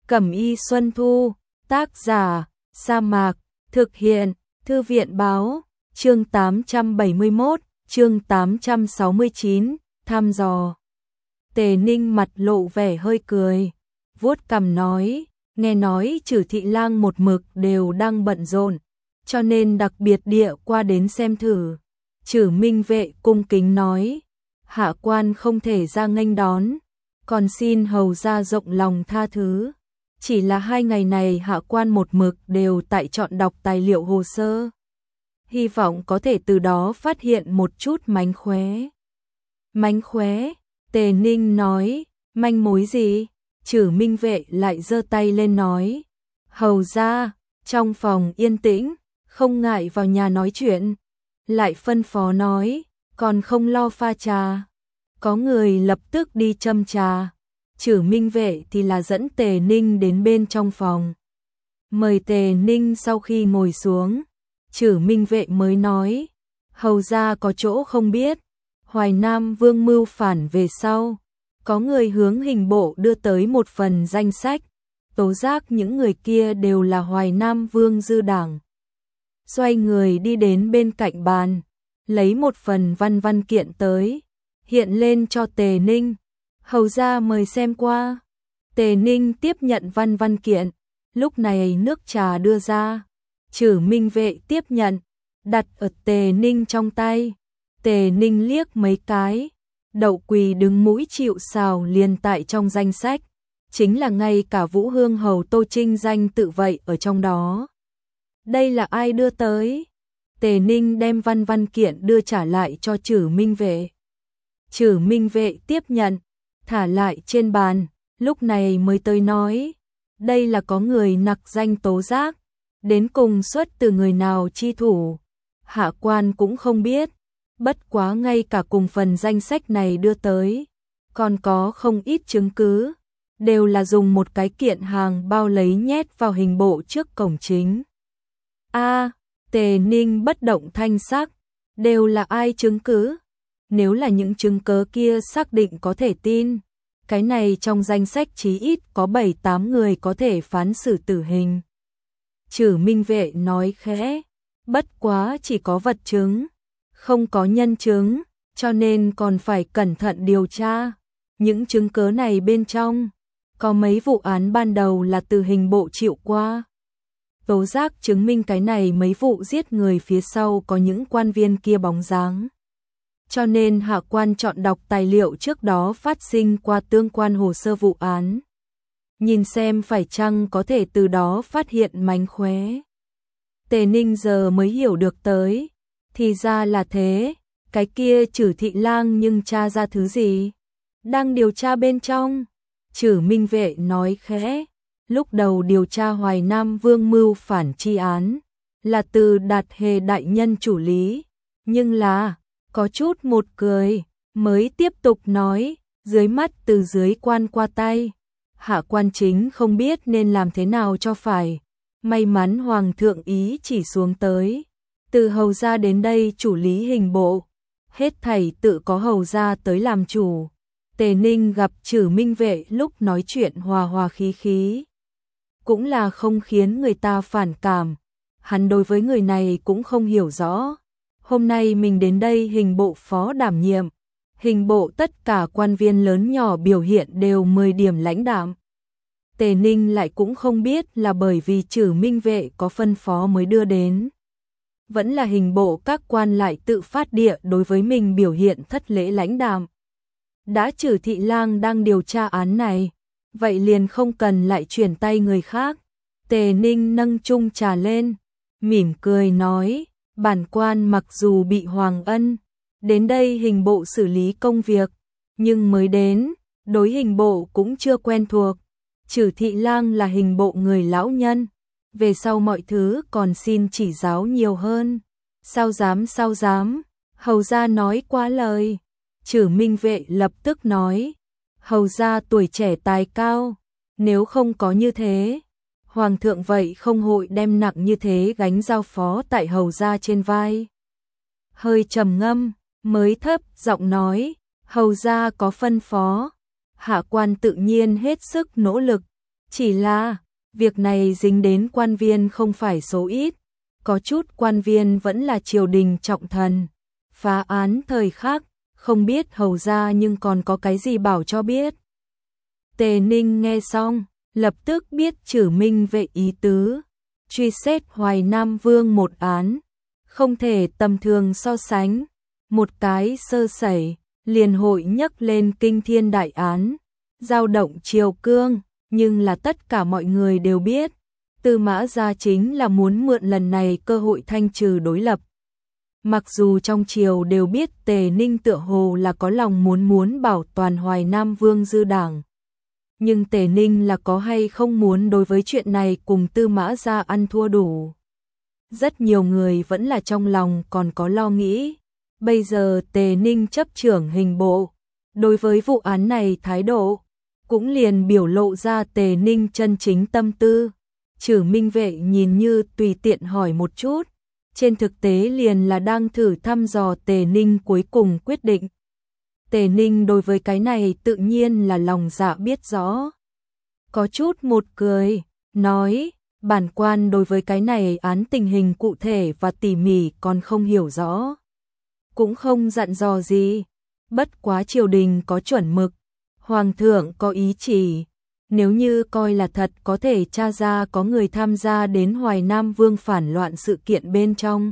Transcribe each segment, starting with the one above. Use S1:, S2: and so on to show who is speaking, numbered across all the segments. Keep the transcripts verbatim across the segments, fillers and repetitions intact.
S1: Cẩm y Xuân Thu, tác giả, Sa Mạc, thực hiện, Thư viện báo, chương tám trăm bảy mươi mốt, chương tám trăm sáu mươi chín, thăm dò. Tề Ninh mặt lộ vẻ hơi cười, vuốt cằm nói, nghe nói Trử Thị Lang một mực đều đang bận rộn, cho nên đặc biệt địa qua đến xem thử. Trử Minh Vệ cung kính nói, hạ quan không thể ra nghênh đón, còn xin hầu ra rộng lòng tha thứ. Chỉ là hai ngày này hạ quan một mực đều tại chọn đọc tài liệu hồ sơ, hy vọng có thể từ đó phát hiện một chút mánh khóe. Mánh khóe? Tề Ninh nói, manh mối gì? Trử Minh Vệ lại giơ tay lên nói, hầu ra, trong phòng yên tĩnh, không ngại vào nhà nói chuyện. Lại phân phó nói, còn không lo pha trà. Có người lập tức đi châm trà. Trử Minh Vệ thì là dẫn Tề Ninh đến bên trong phòng. Mời Tề Ninh sau khi ngồi xuống, Trử Minh Vệ mới nói, hầu ra có chỗ không biết, Hoài Nam Vương mưu phản về sau, có người hướng hình bộ đưa tới một phần danh sách, tố giác những người kia đều là Hoài Nam Vương dư đảng. Xoay người đi đến bên cạnh bàn, lấy một phần văn văn kiện tới, hiện lên cho Tề Ninh. Hầu ra mời xem qua. Tề Ninh tiếp nhận văn văn kiện, lúc này nước trà đưa ra. Trử Minh Vệ tiếp nhận, đặt ở Tề Ninh trong tay. Tề Ninh liếc mấy cái, Đậu Quỳ đứng mũi chịu sào liền tại trong danh sách, chính là ngay cả Vũ Hương Hầu Tô Trinh danh tự vậy ở trong đó. Đây là ai đưa tới? Tề Ninh đem văn văn kiện đưa trả lại cho Trử Minh Vệ. Trử Minh Vệ tiếp nhận, thả lại trên bàn, lúc này mới tới nói, đây là có người nặc danh tố giác, đến cùng xuất từ người nào chi thủ, hạ quan cũng không biết, bất quá ngay cả cùng phần danh sách này đưa tới, còn có không ít chứng cứ, đều là dùng một cái kiện hàng bao lấy nhét vào hình bộ trước cổng chính. A, Tề Ninh bất động thanh sắc, đều là ai chứng cứ? Nếu là những chứng cứ kia xác định có thể tin, cái này trong danh sách chí ít có bảy tám người có thể phán xử tử hình. Trử Minh Vệ nói khẽ, bất quá chỉ có vật chứng, không có nhân chứng, cho nên còn phải cẩn thận điều tra. Những chứng cứ này bên trong, có mấy vụ án ban đầu là từ hình bộ chịu qua. Tố giác chứng minh cái này mấy vụ giết người phía sau có những quan viên kia bóng dáng. Cho nên hạ quan chọn đọc tài liệu trước đó phát sinh qua tương quan hồ sơ vụ án. Nhìn xem phải chăng có thể từ đó phát hiện mánh khóe. Tề Ninh giờ mới hiểu được tới. Thì ra là thế, cái kia Trử Thị Lang nhưng tra ra thứ gì? Đang điều tra bên trong. Trử Minh Vệ nói khẽ, lúc đầu điều tra Hoài Nam Vương mưu phản chi án, là từ Đạt Hề đại nhân chủ lý, nhưng là có chút một cười, mới tiếp tục nói, dưới mắt từ dưới quan qua tay, hạ quan chính không biết nên làm thế nào cho phải, may mắn Hoàng thượng ý chỉ xuống tới, từ hầu gia đến đây chủ lý hình bộ, hết thảy tự có hầu gia tới làm chủ. Tề Ninh gặp Trử Minh Vệ lúc nói chuyện hòa hòa khí khí, cũng là không khiến người ta phản cảm, hắn đối với người này cũng không hiểu rõ. Hôm nay mình đến đây hình bộ phó đảm nhiệm, hình bộ tất cả quan viên lớn nhỏ biểu hiện đều mười điểm lãnh đạm. Tề Ninh lại cũng không biết là bởi vì Trử Minh Vệ có phân phó mới đưa đến. Vẫn là hình bộ các quan lại tự phát địa đối với mình biểu hiện thất lễ lãnh đạm. Đã Trử Thị Lang đang điều tra án này, vậy liền không cần lại chuyển tay người khác. Tề Ninh nâng chung trà lên, mỉm cười nói, bản quan mặc dù bị Hoàng Ân đến đây hình bộ xử lý công việc, nhưng mới đến, đối hình bộ cũng chưa quen thuộc. Trử Thị Lang là hình bộ người lão nhân, về sau mọi thứ còn xin chỉ giáo nhiều hơn. Sao dám sao dám, hầu gia nói quá lời. Trử Minh Vệ lập tức nói, hầu gia tuổi trẻ tài cao, nếu không có như thế, Hoàng thượng vậy không hội đem nặng như thế gánh giao phó tại hầu gia trên vai. Hơi trầm ngâm, mới thấp giọng nói, hầu gia có phân phó, hạ quan tự nhiên hết sức nỗ lực, Chỉ là, việc này dính đến quan viên không phải số ít, có chút quan viên vẫn là triều đình trọng thần. Phá án thời khắc, không biết hầu ra nhưng còn có cái gì bảo cho biết. Tề Ninh nghe xong, lập tức biết Trử Minh Vệ ý tứ, truy xét Hoài Nam Vương một án, không thể tầm thường so sánh, một cái sơ sẩy, liền hội nhấc lên kinh thiên đại án, dao động triều cương, nhưng là tất cả mọi người đều biết, Tư Mã Gia chính là muốn mượn lần này cơ hội thanh trừ đối lập. Mặc dù trong triều đều biết Tề Ninh tựa hồ là có lòng muốn muốn bảo toàn Hoài Nam Vương dư đảng, nhưng Tề Ninh là có hay không muốn đối với chuyện này cùng Tư Mã Gia ăn thua đủ. Rất nhiều người vẫn là trong lòng còn có lo nghĩ, bây giờ Tề Ninh chấp trưởng hình bộ, đối với vụ án này thái độ, cũng liền biểu lộ ra Tề Ninh chân chính tâm tư. Trử Minh Vệ nhìn như tùy tiện hỏi một chút, trên thực tế liền là đang thử thăm dò Tề Ninh cuối cùng quyết định. Tề Ninh đối với cái này tự nhiên là lòng dạ biết rõ. Có chút một cười, nói, bản quan đối với cái này án tình hình cụ thể và tỉ mỉ còn không hiểu rõ. Cũng không dặn dò gì, bất quá triều đình có chuẩn mực, hoàng thượng có ý chỉ. Nếu như coi là thật có thể tra ra có người tham gia đến Hoài Nam Vương phản loạn sự kiện bên trong.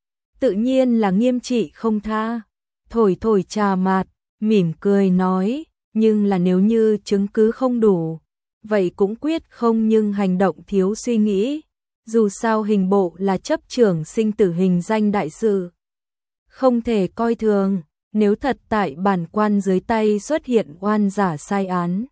S1: Tự nhiên là nghiêm trị không tha. Thổi thổi trà mạt, mỉm cười nói, nhưng là nếu như chứng cứ không đủ, vậy cũng quyết không, nhưng hành động thiếu suy nghĩ. Dù sao hình bộ là chấp trưởng sinh tử hình danh đại sự, không thể coi thường, nếu thật tại bản quan dưới tay xuất hiện oan giả sai án.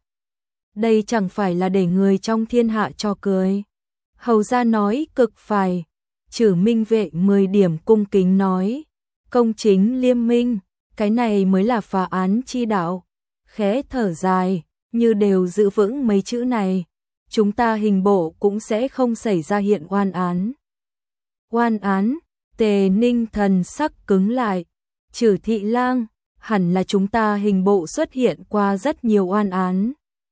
S1: Đây chẳng phải là để người trong thiên hạ cho cười. Hầu ra nói cực phải. Trử Minh Vệ mười điểm cung kính nói, công chính liêm minh, cái này mới là phá án chi đạo. Khẽ thở dài, như đều giữ vững mấy chữ này, chúng ta hình bộ cũng sẽ không xảy ra hiện oan án. Oan án, Tề Ninh thần sắc cứng lại. Trử thị lang, hẳn là chúng ta hình bộ xuất hiện qua rất nhiều oan án.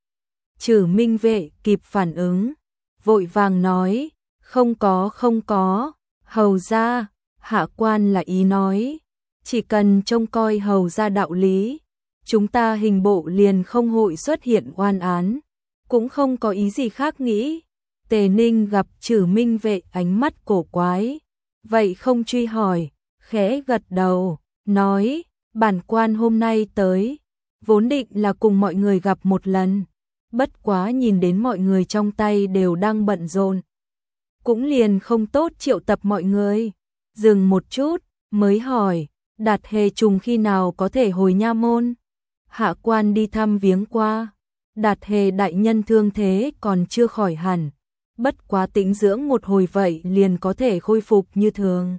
S1: Trử Minh Vệ kịp phản ứng, vội vàng nói, không có không có, hầu ra, hạ quan là ý nói, chỉ cần trông coi hầu ra đạo lý, chúng ta hình bộ liền không hội xuất hiện oan án, cũng không có ý gì khác nghĩ. Tề Ninh gặp Trử Minh Vệ ánh mắt cổ quái, vậy không truy hỏi, khẽ gật đầu, nói, bản quan hôm nay tới, vốn định là cùng mọi người gặp một lần. Bất quá nhìn đến mọi người trong tay đều đang bận rộn, cũng liền không tốt triệu tập mọi người. Dừng một chút, mới hỏi, Đạt Hề Trùng khi nào có thể hồi nha môn? Hạ quan đi thăm viếng qua, Đạt Hề đại nhân thương thế còn chưa khỏi hẳn, bất quá tĩnh dưỡng một hồi vậy liền có thể khôi phục như thường.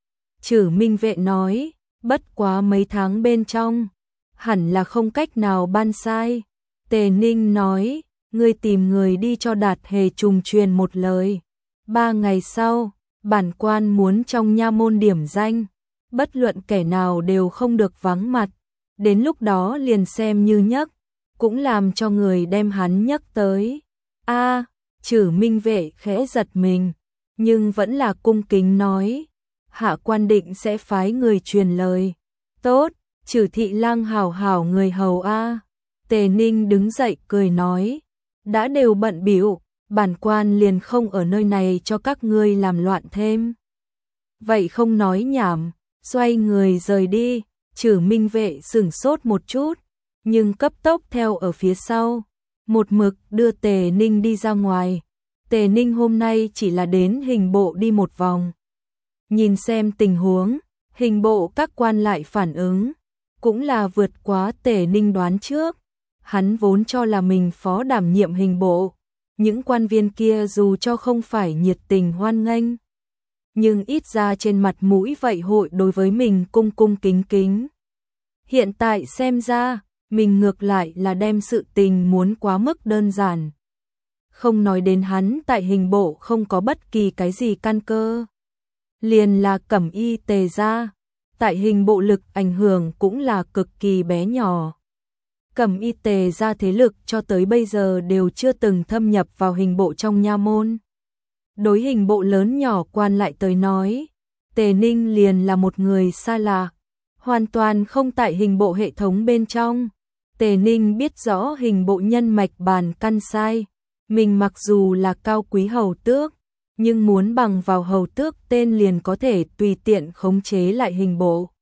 S1: Trử Minh Vệ nói, bất quá mấy tháng bên trong, hẳn là không cách nào ban sai. Tề Ninh nói, ngươi tìm người đi cho Đạt Hề Trùng truyền một lời. Ba ngày sau, bản quan muốn trong nha môn điểm danh, bất luận kẻ nào đều không được vắng mặt. Đến lúc đó liền xem như nhắc, cũng làm cho người đem hắn nhắc tới. A, Trử Minh Vệ khẽ giật mình, nhưng vẫn là cung kính nói, hạ quan định sẽ phái người truyền lời. Tốt, Trử thị lang hảo hảo người hầu a. Tề Ninh đứng dậy cười nói, đã đều bận bịu, bản quan liền không ở nơi này cho các ngươi làm loạn thêm. Vậy không nói nhảm, xoay người rời đi. Trử Minh Vệ sửng sốt một chút, nhưng cấp tốc theo ở phía sau, một mực đưa Tề Ninh đi ra ngoài. Tề Ninh hôm nay chỉ là đến hình bộ đi một vòng, nhìn xem tình huống, hình bộ các quan lại phản ứng, cũng là vượt quá Tề Ninh đoán trước. Hắn vốn cho là mình phó đảm nhiệm hình bộ, những quan viên kia dù cho không phải nhiệt tình hoan nghênh, nhưng ít ra trên mặt mũi vậy hội đối với mình cung cung kính kính. Hiện tại xem ra, mình ngược lại là đem sự tình muốn quá mức đơn giản. Không nói đến hắn tại hình bộ không có bất kỳ cái gì căn cơ. Liền là Cẩm Y Tề gia, tại hình bộ lực ảnh hưởng cũng là cực kỳ bé nhỏ. Cẩm Y Tề ra thế lực cho tới bây giờ đều chưa từng thâm nhập vào hình bộ trong nha môn. Đối hình bộ lớn nhỏ quan lại tới nói, Tề Ninh liền là một người xa lạ, hoàn toàn không tại hình bộ hệ thống bên trong. Tề Ninh biết rõ hình bộ nhân mạch bàn căn sai, mình mặc dù là cao quý hầu tước, nhưng muốn bằng vào hầu tước tên liền có thể tùy tiện khống chế lại hình bộ.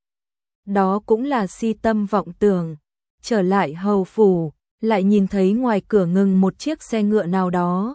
S1: Đó cũng là si tâm vọng tưởng. Trở lại hầu phủ, lại nhìn thấy ngoài cửa ngừng một chiếc xe ngựa nào đó.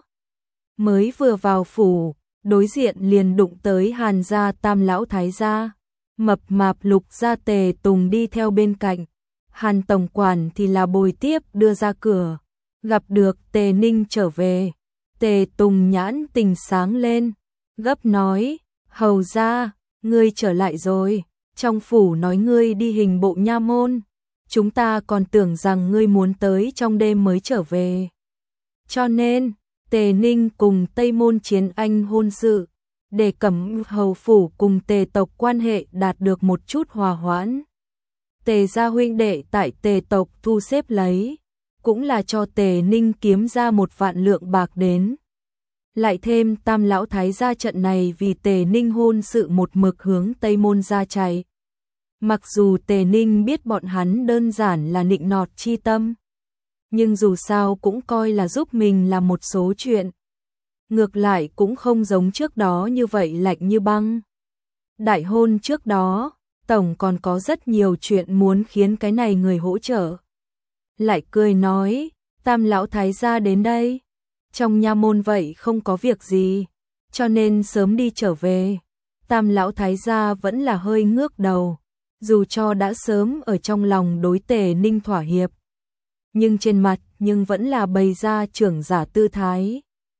S1: Mới vừa vào phủ, đối diện liền đụng tới Hàn gia Tam lão thái gia, mập mạp Lục gia Tề Tùng đi theo bên cạnh. Hàn tổng quản thì là bồi tiếp đưa ra cửa, gặp được Tề Ninh trở về. Tề Tùng nhãn tình sáng lên, gấp nói, hầu gia, ngươi trở lại rồi, trong phủ nói ngươi đi hình bộ nha môn. Chúng ta còn tưởng rằng ngươi muốn tới trong đêm mới trở về. Cho nên, Tề Ninh cùng Tây Môn Chiến Anh hôn sự, để Cẩm hầu phủ cùng Tề tộc quan hệ đạt được một chút hòa hoãn. Tề gia huynh đệ tại Tề tộc thu xếp lấy, cũng là cho Tề Ninh kiếm ra một vạn lượng bạc đến. Lại thêm Tam lão thái gia trận này vì Tề Ninh hôn sự một mực hướng Tây Môn gia chạy. Mặc dù Tề Ninh biết bọn hắn đơn giản là nịnh nọt chi tâm, nhưng dù sao cũng coi là giúp mình làm một số chuyện. Ngược lại cũng không giống trước đó như vậy lạnh như băng. Đại hôn trước đó, tổng còn có rất nhiều chuyện muốn khiến cái này người hỗ trợ. Lại cười nói, Tam lão thái gia đến đây, trong nha môn vậy không có việc gì, cho nên sớm đi trở về. Tam lão thái gia vẫn là hơi ngước đầu. Dù cho đã sớm ở trong lòng đối Tề Ninh thỏa hiệp, nhưng trên mặt nhưng vẫn là bày ra trưởng giả tư thái.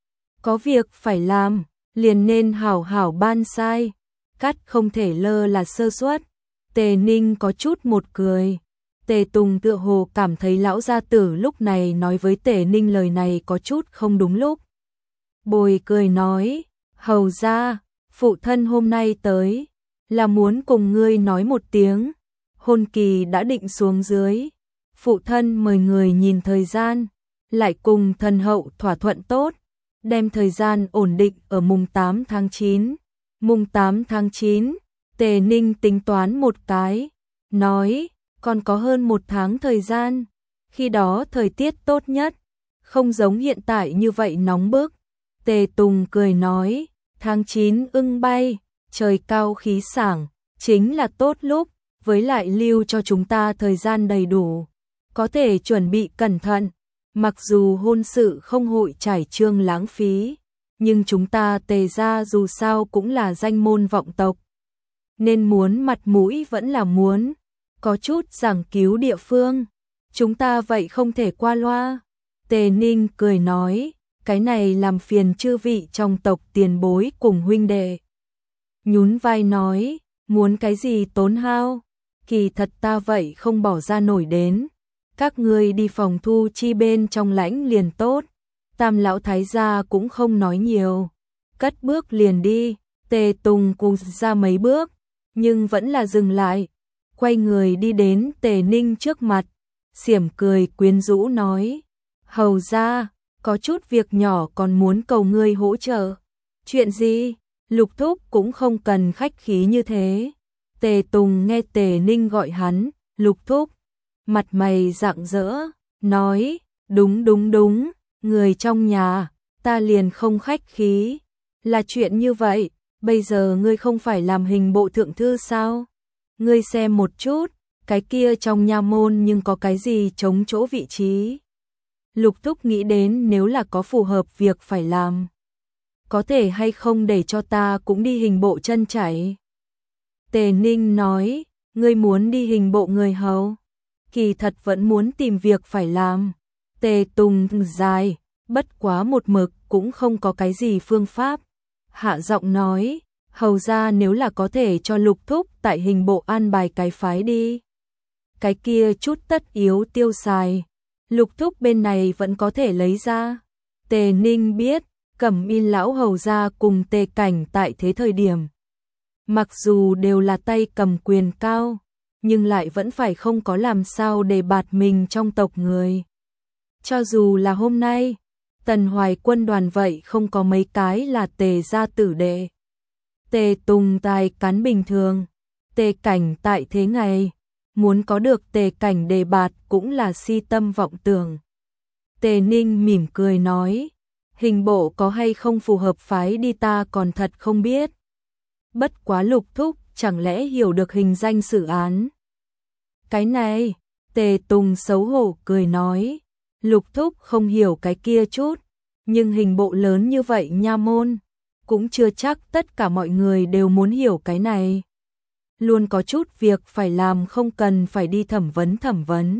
S1: Có việc phải làm, liền nên hảo hảo ban sai, cắt không thể lơ là sơ suất. Tề Ninh có chút một cười. Tề Tùng tựa hồ cảm thấy lão gia tử lúc này nói với Tề Ninh lời này có chút không đúng lúc. Bồi cười nói, hầu gia, phụ thân hôm nay tới là muốn cùng ngươi nói một tiếng, hôn kỳ đã định xuống dưới, phụ thân mời người nhìn thời gian, lại cùng thần hậu thỏa thuận tốt, đem thời gian ổn định ở mùng tám tháng chín. Mùng tám tháng chín, Tề Ninh tính toán một cái, nói, còn có hơn một tháng thời gian, khi đó thời tiết tốt nhất, không giống hiện tại như vậy nóng bức. Tề Tùng cười nói, tháng chín ưng bay, trời cao khí sảng, chính là tốt lúc, với lại lưu cho chúng ta thời gian đầy đủ, có thể chuẩn bị cẩn thận. Mặc dù hôn sự không hội trải trương lãng phí, nhưng chúng ta Tề gia dù sao cũng là danh môn vọng tộc, nên muốn mặt mũi vẫn là muốn, có chút giảng cứu địa phương, chúng ta vậy không thể qua loa. Tề Ninh cười nói, cái này làm phiền chư vị trong tộc tiền bối cùng huynh đệ. Nhún vai nói, muốn cái gì tốn hao, kỳ thật ta vậy không bỏ ra nổi đến, các ngươi đi phòng thu chi bên trong lãnh liền tốt. Tam lão thái gia cũng không nói nhiều, cất bước liền đi. Tề Tùng cùng ra mấy bước, nhưng vẫn là dừng lại, quay người đi đến Tề Ninh trước mặt, xiểm cười quyến rũ nói, hầu gia, có chút việc nhỏ còn muốn cầu ngươi hỗ trợ. Chuyện gì? Lục thúc cũng không cần khách khí như thế. Tề Tùng nghe Tề Ninh gọi hắn, Lục thúc, mặt mày rạng rỡ, nói, đúng đúng đúng, người trong nhà, ta liền không khách khí. Là chuyện như vậy, bây giờ ngươi không phải làm hình bộ thượng thư sao? Ngươi xem một chút, cái kia trong nha môn nhưng có cái gì chống chỗ vị trí? Lục thúc nghĩ đến nếu là có phù hợp việc phải làm, có thể hay không để cho ta cũng đi hình bộ chân chảy? Tề Ninh nói, ngươi muốn đi hình bộ người hầu, kỳ thật vẫn muốn tìm việc phải làm. Tề Tùng dài, bất quá một mực cũng không có cái gì phương pháp. Hạ giọng nói, hầu ra nếu là có thể cho Lục thúc tại hình bộ an bài cái phái đi, cái kia chút tất yếu tiêu xài, Lục thúc bên này vẫn có thể lấy ra. Tề Ninh biết, Cẩm Y lão hầu gia cùng Tề Cảnh tại thế thời điểm, mặc dù đều là tay cầm quyền cao, nhưng lại vẫn phải không có làm sao để bạt mình trong tộc người. Cho dù là hôm nay, Tần Hoài Quân đoàn vậy không có mấy cái là Tề gia tử đệ. Tề Tùng tài cán bình thường, Tề Cảnh tại thế ngày, muốn có được Tề Cảnh đề bạt cũng là si tâm vọng tưởng. Tề Ninh mỉm cười nói, hình bộ có hay không phù hợp phái đi ta còn thật không biết. Bất quá Lục thúc chẳng lẽ hiểu được hình danh xử án. Cái này, Tề Tùng xấu hổ cười nói, Lục thúc không hiểu cái kia chút, nhưng hình bộ lớn như vậy nha môn, cũng chưa chắc tất cả mọi người đều muốn hiểu cái này. Luôn có chút việc phải làm không cần phải đi thẩm vấn thẩm vấn.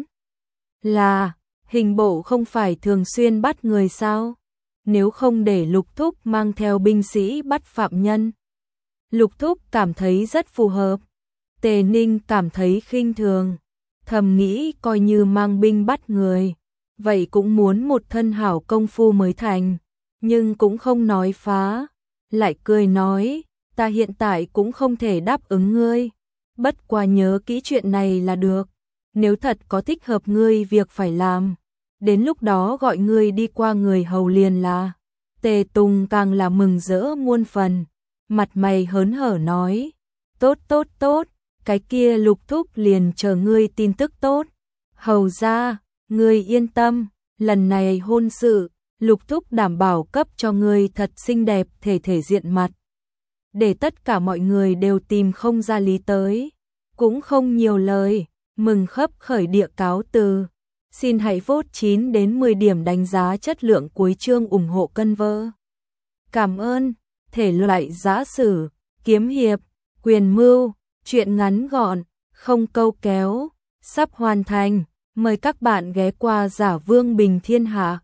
S1: Là, hình bộ không phải thường xuyên bắt người sao? Nếu không để Lục thúc mang theo binh sĩ bắt phạm nhân. Lục thúc cảm thấy rất phù hợp. Tề Ninh cảm thấy khinh thường, thầm nghĩ coi như mang binh bắt người, vậy cũng muốn một thân hảo công phu mới thành, nhưng cũng không nói phá, lại cười nói, ta hiện tại cũng không thể đáp ứng ngươi, bất quá nhớ kỹ chuyện này là được, nếu thật có thích hợp ngươi việc phải làm, đến lúc đó gọi ngươi đi qua người hầu liền là. Tề Tùng càng là mừng rỡ muôn phần, mặt mày hớn hở nói, tốt tốt tốt, cái kia Lục thúc liền chờ ngươi tin tức tốt. Hầu ra, ngươi yên tâm, lần này hôn sự, Lục thúc đảm bảo cấp cho ngươi thật xinh đẹp thể thể diện mặt. Để tất cả mọi người đều tìm không ra lý tới, cũng không nhiều lời, mừng khấp khởi địa cáo từ. Xin hãy vote chín đến mười điểm đánh giá chất lượng cuối chương ủng hộ cân vơ. Cảm ơn, thể loại giã sử, kiếm hiệp, quyền mưu, truyện ngắn gọn, không câu kéo, sắp hoàn thành, mời các bạn ghé qua Giả Vương Bình Thiên Hạ.